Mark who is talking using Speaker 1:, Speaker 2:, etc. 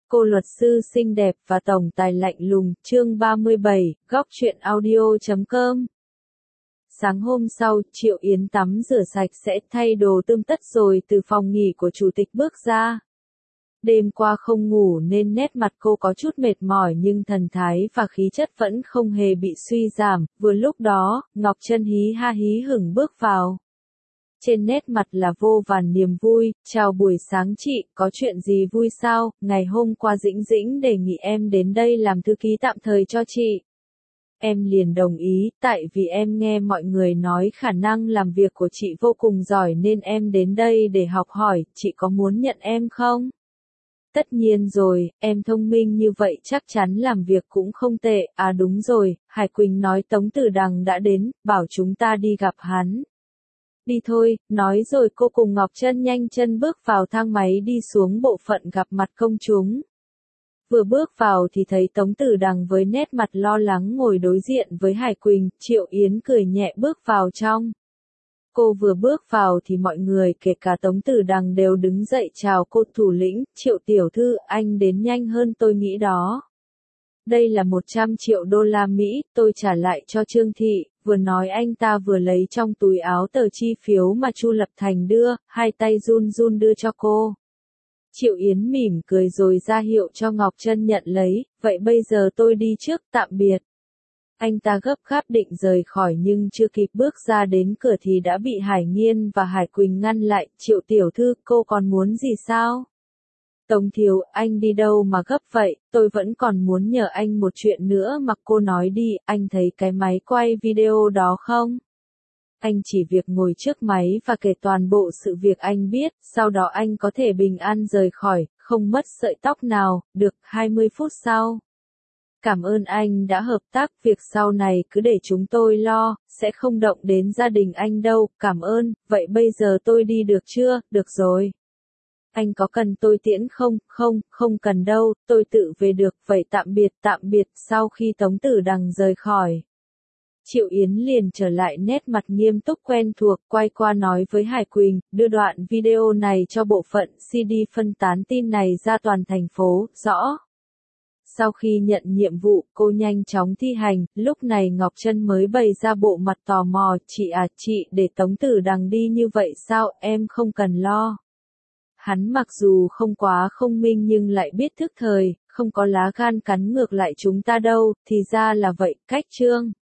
Speaker 1: Cô luật sư xinh đẹp và tổng tài lạnh lùng, chương 37, góc truyện audio.com. Sáng hôm sau, Triệu Yến tắm rửa sạch sẽ thay đồ tươm tất rồi từ phòng nghỉ của chủ tịch bước ra. Đêm qua không ngủ nên nét mặt cô có chút mệt mỏi nhưng thần thái và khí chất vẫn không hề bị suy giảm. Vừa lúc đó, Ngọc Trân hí ha hí hửng bước vào. Trên nét mặt là vô vàn niềm vui. Chào buổi sáng chị, có chuyện gì vui sao? Ngày hôm qua Dĩnh Dĩnh đề nghị em đến đây làm thư ký tạm thời cho chị. Em liền đồng ý, tại vì em nghe mọi người nói khả năng làm việc của chị vô cùng giỏi nên em đến đây để học hỏi, chị có muốn nhận em không? Tất nhiên rồi, em thông minh như vậy chắc chắn làm việc cũng không tệ. À đúng rồi, Hải Quỳnh nói Tống Tử Đằng đã đến, bảo chúng ta đi gặp hắn. Đi thôi, nói rồi cô cùng Ngọc Trân nhanh chân bước vào thang máy đi xuống bộ phận gặp mặt công chúng. Vừa bước vào thì thấy Tống Tử Đằng với nét mặt lo lắng ngồi đối diện với Hải Quỳnh. Triệu Yến cười nhẹ bước vào trong. Cô vừa bước vào thì mọi người kể cả Tống Tử Đằng đều đứng dậy chào cô. Thủ lĩnh, Triệu tiểu thư, anh đến nhanh hơn tôi nghĩ đó. Đây là 100 triệu đô la Mỹ, tôi trả lại cho Trương Thị. Vừa nói anh ta vừa lấy trong túi áo tờ chi phiếu mà Chu Lập Thành đưa, hai tay run run đưa cho cô. Triệu Yến mỉm cười rồi ra hiệu cho Ngọc Trân nhận lấy, vậy bây giờ tôi đi trước, tạm biệt. Anh ta gấp gáp định rời khỏi nhưng chưa kịp bước ra đến cửa thì đã bị Hải Nghiên và Hải Quỳnh ngăn lại. Triệu tiểu thư, cô còn muốn gì sao? Tống thiếu, anh đi đâu mà gấp vậy, tôi vẫn còn muốn nhờ anh một chuyện nữa mà. Cô nói đi, anh thấy cái máy quay video đó không? Anh chỉ việc ngồi trước máy và kể toàn bộ sự việc anh biết, sau đó anh có thể bình an rời khỏi, không mất sợi tóc nào. Được, 20 phút sau. Cảm ơn anh đã hợp tác, việc sau này cứ để chúng tôi lo, sẽ không động đến gia đình anh đâu. Cảm ơn, vậy bây giờ tôi đi được chưa? Được rồi. Anh có cần tôi tiễn không? Không cần đâu, tôi tự về được. Vậy tạm biệt. Sau khi Tống Tử Đằng rời khỏi, Triệu Yến liền trở lại nét mặt nghiêm túc quen thuộc, quay qua nói với Hải Quỳnh, đưa đoạn video này cho bộ phận CD phân tán tin này ra toàn thành phố, rõ. Sau khi nhận nhiệm vụ, cô nhanh chóng thi hành. Lúc này Ngọc Trân mới bày ra bộ mặt tò mò, chị để Tống Tử Đằng đi như vậy sao? Em không cần lo. Hắn mặc dù không quá thông minh nhưng lại biết thức thời, không có lá gan cắn ngược lại chúng ta đâu. Thì ra là vậy. Cách chương